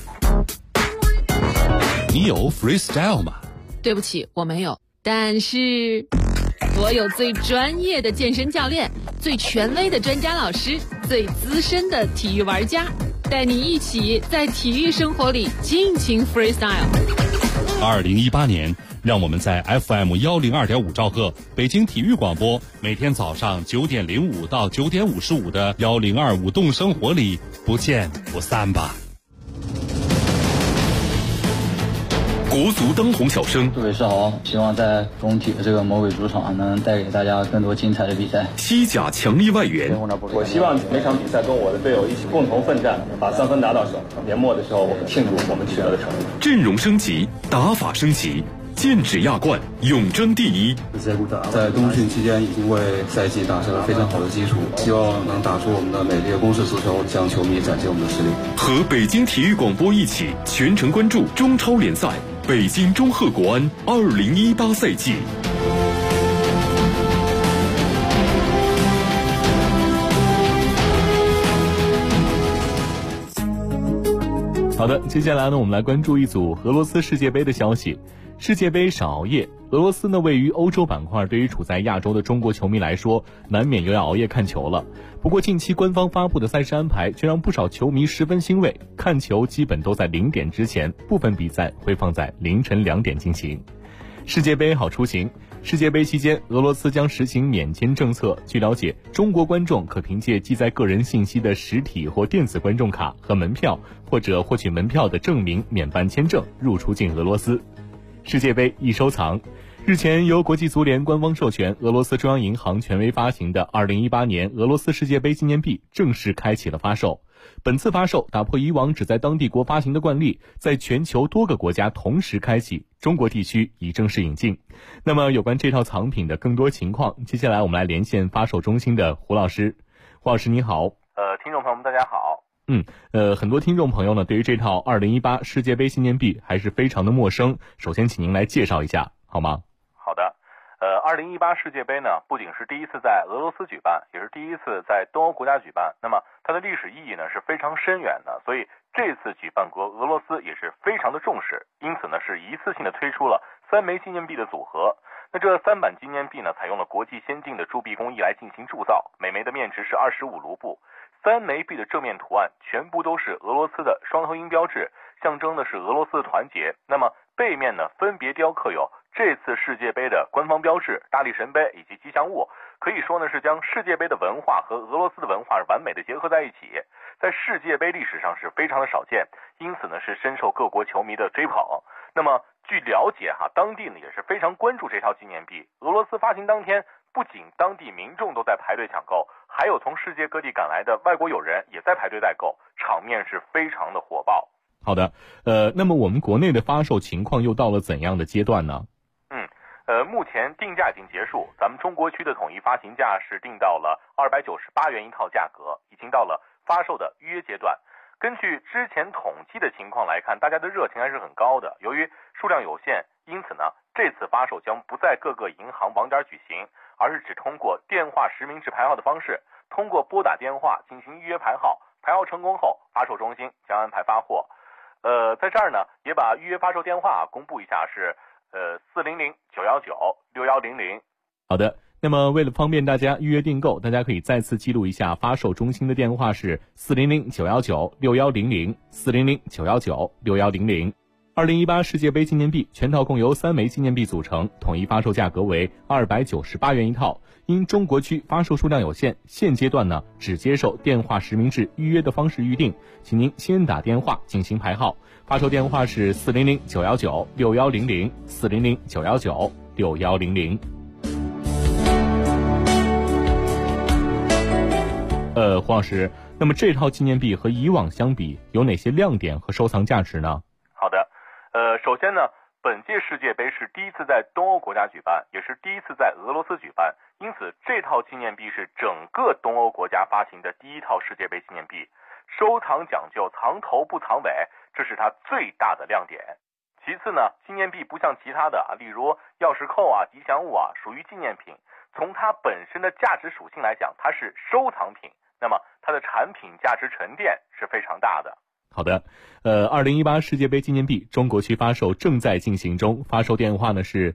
你有 freestyle 吗？ 对不起，我没有。但是我有最专业的健身教练，最权威的专家老师，最资深的体育玩家，带你一起在体育生活里尽情 freestyle。 2018年，让我们在 FM 102.5兆赫北京体育广播，每天早上9点05到9点55的1025动生活里不见不散吧。国足当红小生， 各位是好，希望在中体的这个魔鬼主场能带给大家更多精彩的比赛。 西甲强力外援， 我希望每场比赛跟我的队友一起共同奋战，把3分拿到手。年末的时候，我们庆祝我们取得的成绩。 阵容升级，打法升级，剑指亚冠，永争第一。 在冬训期间已经为赛季打下了非常好的基础，希望能打出我们的美丽的攻势足球，向球迷展现我们的实力。 和北京体育广播一起全程关注中超联赛北京中赫国安2018赛季。 好的，接下来呢，我们来关注一组俄罗斯世界杯的消息。世界杯少熬夜，俄罗斯呢位于欧洲板块，对于处在亚洲的中国球迷来说，难免又要熬夜看球了。不过近期官方发布的赛事安排却让不少球迷十分欣慰，看球基本都在0点之前，部分比赛会放在凌晨2点进行。世界杯好出行，世界杯期间，俄罗斯将实行免签政策。据了解，中国观众可凭借记载个人信息的实体或电子观众卡和门票，或者获取门票的证明免办签证入出境俄罗斯。世界杯易收藏，日前由国际足联官方授权，俄罗斯中央银行权威发行的2018年俄罗斯世界杯纪念币正式开启了发售。本次发售打破以往只在当地国发行的惯例，在全球多个国家同时开启，中国地区已正式引进。那么有关这套藏品的更多情况，接下来我们来连线发售中心的胡老师。胡老师你好。 听众朋友们大家好。 很多听众朋友呢对于这套2018世界杯纪念币还是非常的陌生，首先请您来介绍一下好吗？ 好的。2018世界杯呢，不仅是第一次在俄罗斯举办，也是第一次在东欧国家举办。那么它的历史意义呢是非常深远的，所以这次举办国俄罗斯也是非常的重视，因此呢是一次性的推出了3枚纪念币的组合。那这3版纪念币呢，采用了国际先进的铸币工艺来进行铸造，每枚的面值是25卢布。3枚币的正面图案全部都是俄罗斯的双合音标志，象征的是俄罗斯的团结。那么背面呢，分别雕刻有这次世界杯的官方标志、大力神杯以及吉祥物，可以说呢是将世界杯的文化和俄罗斯的文化完美的结合在一起，在世界杯历史上是非常的少见，因此呢是深受各国球迷的追捧。那么据了解当地呢也是非常关注这套纪念币。俄罗斯发行当天，不仅当地民众都在排队抢购，还有从世界各地赶来的外国友人也在排队代购，场面是非常的火爆。 好的，那么我们国内的发售情况又到了怎样的阶段呢？ 目前定价已经结束，咱们中国区的统一发行价是定到了298元一套价格，已经到了发售的预约阶段。根据之前统计的情况来看，大家的热情还是很高的。由于数量有限，因此呢，这次发售将不在各个银行网点举行，而是只通过电话实名制排号的方式，通过拨打电话进行预约排号，排号成功后，发售中心将安排发货。在这儿呢，也把预约发售电话公布一下，是400-919-6100。 好的，那么为了方便大家预约订购，大家可以再次记录一下发售中心的电话是400-919-6100 400-919-6100。2018世界杯纪念币全套共由3枚纪念币组成，统一发售价格为298元一套。因中国区发售数量有限，现阶段呢只接受电话实名制预约的方式预定，请您先打电话进行排号。发售电话是400-919-6100 400-919-6100。 胡老师，那么这套纪念币和以往相比有哪些亮点和收藏价值呢？ 好的，首先呢，本届世界杯是第一次在东欧国家举办，也是第一次在俄罗斯举办，因此这套纪念币是整个东欧国家发行的第一套世界杯纪念币，收藏讲究藏头不藏尾，这是它最大的亮点。其次呢，纪念币不像其他的例如钥匙扣吉祥物属于纪念品，从它本身的价值属性来讲，它是收藏品，那么它的产品价值沉淀是非常大的。 好的，2018世界杯纪念币中国区发售正在进行中，发售电话呢是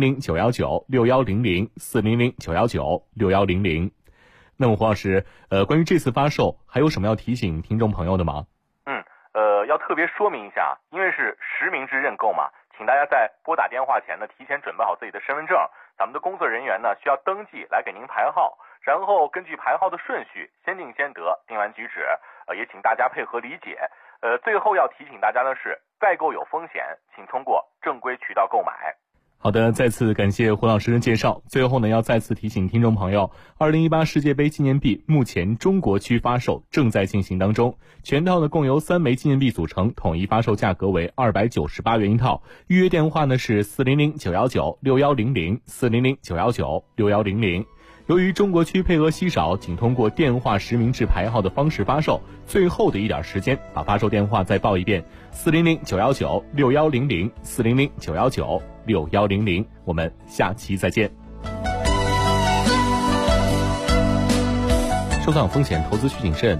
400-919-6100，400-919-6100。那么胡老师，关于这次发售还有什么要提醒听众朋友的吗？ 要特别说明一下，因为是实名制认购嘛，请大家在拨打电话前呢，提前准备好自己的身份证，咱们的工作人员呢需要登记来给您排号，然后根据排号的顺序，先定先得，定完举止，也请大家配合理解。最后要提醒大家的是，代购有风险，请通过正规渠道购买。 好的，再次感谢胡老师的介绍。最后呢，要再次提醒听众朋友，2018世界杯纪念币目前中国区发售正在进行当中，全套呢共由3枚纪念币组成，统一发售价格为298元一套。预约电话呢是400-919-6100，400-919-6100。由于中国区配额稀少，仅通过电话实名制排号的方式发售。最后的一点时间，把发售电话再报一遍：400-919-6100，400-919-6100。我们下期再见。收藏风险，投资需谨慎。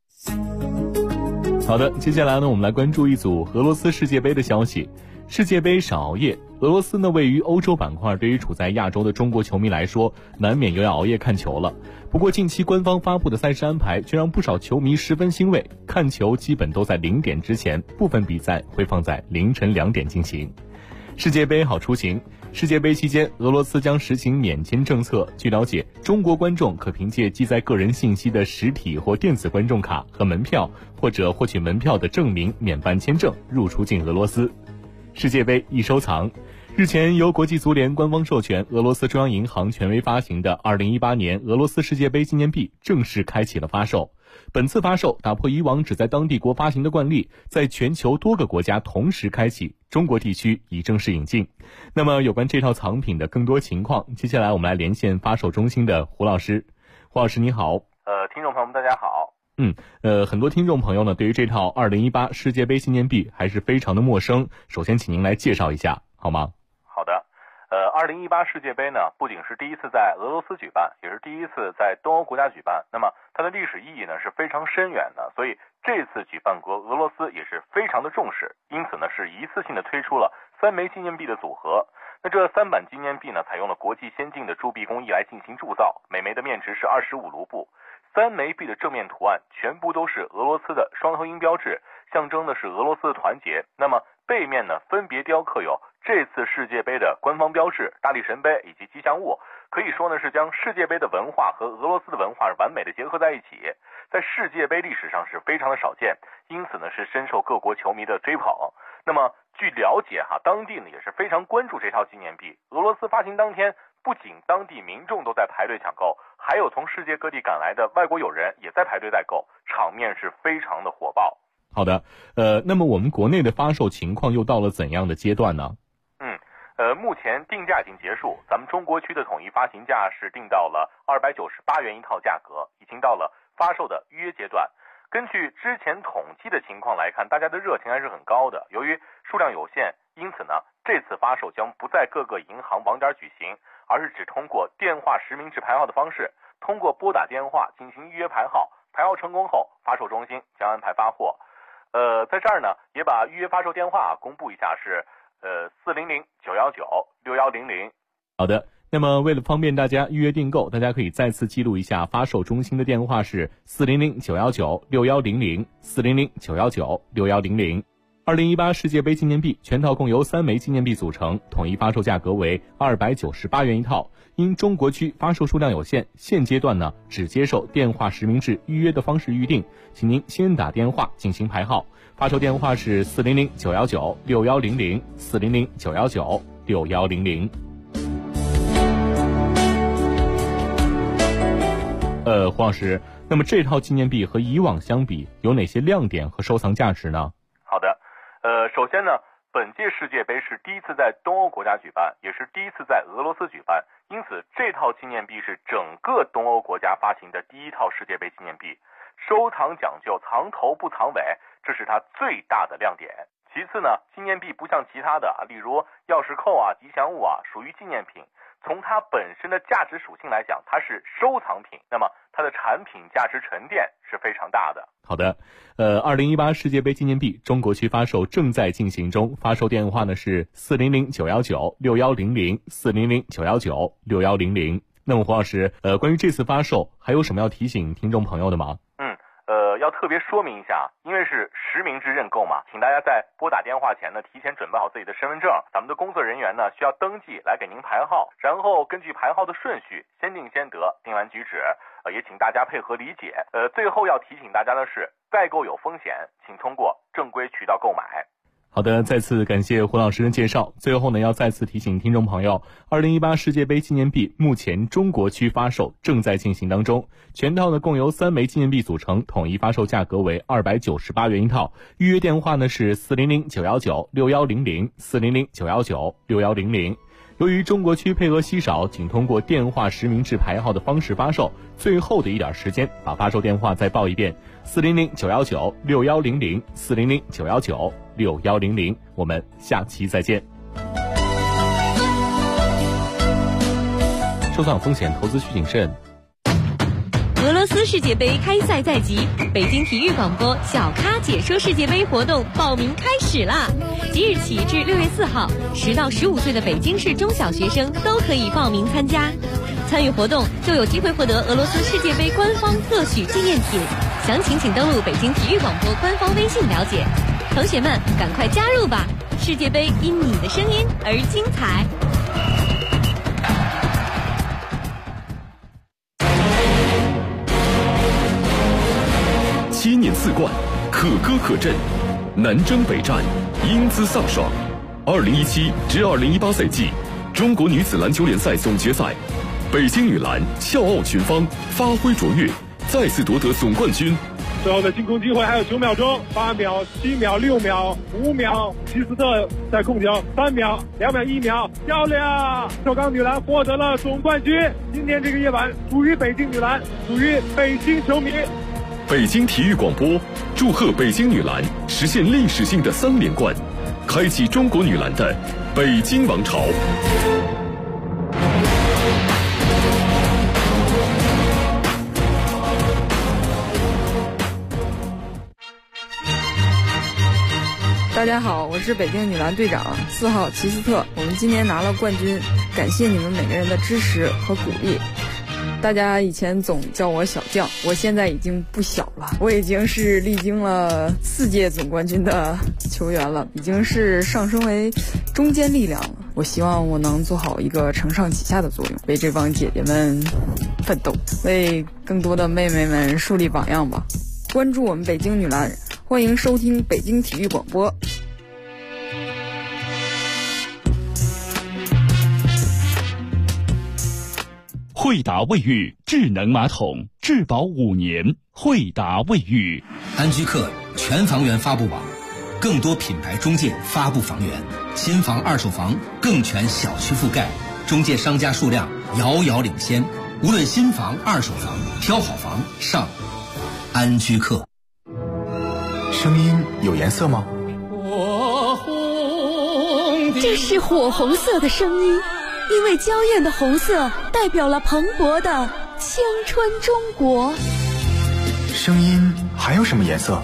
好的，接下来呢，我们来关注一组俄罗斯世界杯的消息。世界杯少熬夜，俄罗斯呢位于欧洲板块，对于处在亚洲的中国球迷来说，难免又要熬夜看球了。不过近期官方发布的赛事安排却让不少球迷十分欣慰，看球基本都在0点之前，部分比赛会放在凌晨2点进行。世界杯好出行。世界杯期间，俄罗斯将实行免签政策。据了解，中国观众可凭借记载个人信息的实体或电子观众卡和门票，或者获取门票的证明免办签证入出境俄罗斯。世界杯易收藏。日前，由国际足联官方授权，俄罗斯中央银行权威发行的2018年俄罗斯世界杯纪念币正式开启了发售。本次发售打破以往只在当地国发行的惯例，在全球多个国家同时开启，中国地区已正式引进。那么有关这套藏品的更多情况，接下来我们来连线发售中心的胡老师。胡老师你好。 听众朋友们大家好。 很多听众朋友呢对于这套2018世界杯纪念币还是非常的陌生，首先请您来介绍一下好吗？ 好的。2018世界杯呢，不仅是第一次在俄罗斯举办，也是第一次在东欧国家举办。那么它的历史意义呢是非常深远的，所以这次举办国俄罗斯也是非常的重视，因此呢是一次性的推出了3枚纪念币的组合。那这3版纪念币呢，采用了国际先进的铸币工艺来进行铸造，每枚的面值是25卢布。3枚币的正面图案全部都是俄罗斯的双头鹰标志，象征的是俄罗斯的团结。那么背面呢，分别雕刻有这次世界杯的官方标志、大力神杯以及吉祥物，可以说呢是将世界杯的文化和俄罗斯的文化完美的结合在一起，在世界杯历史上是非常的少见，因此呢是深受各国球迷的追捧。那么据了解当地呢也是非常关注这套纪念币。俄罗斯发行当天，不仅当地民众都在排队抢购，还有从世界各地赶来的外国友人也在排队代购，场面是非常的火爆。 好的，那么我们国内的发售情况又到了怎样的阶段呢？ 目前定价已经结束，咱们中国区的统一发行价是定到了298元一套价格，已经到了发售的预约阶段。根据之前统计的情况来看，大家的热情还是很高的。由于数量有限，因此呢，这次发售将不在各个银行网点举行，而是只通过电话实名制排号的方式，通过拨打电话进行预约排号，排号成功后，发售中心将安排发货。在这儿呢，也把预约发售电话公布一下，是400-919-6100。 好的，那么为了方便大家预约订购，大家可以再次记录一下发售中心的电话是400-919-6100， 400-919-6100。2018世界杯纪念币全套共由3枚纪念币组成，统一发售价格为298元一套。因中国区发售数量有限，现阶段呢只接受电话实名制预约的方式预定，请您先打电话进行排号。发售电话是400-919-6100， 400-919-6100。胡老师， 那么这套纪念币和以往相比，有哪些亮点和收藏价值呢？ 好的，首先呢，本届世界杯是第一次在东欧国家举办，也是第一次在俄罗斯举办，因此这套纪念币是整个东欧国家发行的第一套世界杯纪念币，收藏讲究藏头不藏尾，这是它最大的亮点。其次呢，纪念币不像其他的例如钥匙扣吉祥物属于纪念品，从它本身的价值属性来讲，它是收藏品，那么它的产品价值沉淀是非常大的。 好的，2018世界杯纪念币中国区发售正在进行中，发售电话呢是400-919-6100 400-919-6100。那么胡老师，关于这次发售还有什么要提醒听众朋友的吗？ 要特别说明一下，因为是实名制认购嘛，请大家在拨打电话前呢，提前准备好自己的身份证，咱们的工作人员呢需要登记来给您排号，然后根据排号的顺序，先定先得，定完举止，也请大家配合理解。最后要提醒大家的是，代购有风险，请通过正规渠道购买。 好的，再次感谢胡老师的介绍。最后呢，要再次提醒听众朋友，2018世界杯纪念币目前中国区发售正在进行当中，全套呢共由3枚纪念币组成，统一发售价格为298元一套，预约电话呢是400-919-6100 400-919-6100。由于中国区配额稀少，仅通过电话实名制排号的方式发售，最后的一点时间，把发售电话再报一遍：400-919-6100 400-919-6100。我们下期再见。收藏风险，投资需谨慎。 俄罗斯世界杯开赛在即，北京体育广播小咖解说世界杯活动报名开始啦！即日起至6月4号，10到15岁的北京市中小学生都可以报名参加。参与活动就有机会获得俄罗斯世界杯官方特许纪念品，详情请登录北京体育广播官方微信了解。同学们，赶快加入吧！世界杯因你的声音而精彩。 7年4冠，可歌可阵，南征北战，英姿飒爽。2017至2018赛季中国女子篮球联赛总决赛，北京女篮笑傲群芳，发挥卓越，再次夺得总冠军。 最后的进攻机会还有9秒钟，8秒、7秒、6秒、5秒，齐斯特在控球，3秒、2秒、1秒，漂亮！首钢女篮获得了总冠军。今天这个夜晚属于北京女篮，属于北京球迷。 北京体育广播祝贺北京女篮实现历史性的3连冠，开启中国女篮的北京王朝。 大家好，我是北京女篮队长4号齐斯特。我们今年拿了冠军，感谢你们每个人的支持和鼓励。大家以前总叫我小将，我现在已经不小了，我已经是历经了4届总冠军的球员了，已经是上升为中坚力量了。我希望我能做好一个承上启下的作用，为这帮姐姐们奋斗，为更多的妹妹们树立榜样吧。关注我们北京女篮，欢迎收听北京体育广播。 惠达卫浴智能马桶，质保5年。惠达卫浴。 安居客全房源发布网，更多品牌中介发布房源，新房二手房更全小区覆盖，中介商家数量遥遥领先。无论新房二手房，挑好房上安居客。 声音有颜色吗？ 这是火红色的声音，因为娇艳的红色代表了蓬勃的青春中国。 声音还有什么颜色？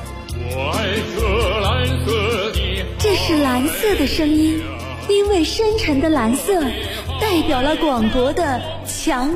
这是蓝色的声音，因为深沉的蓝色代表了广博的强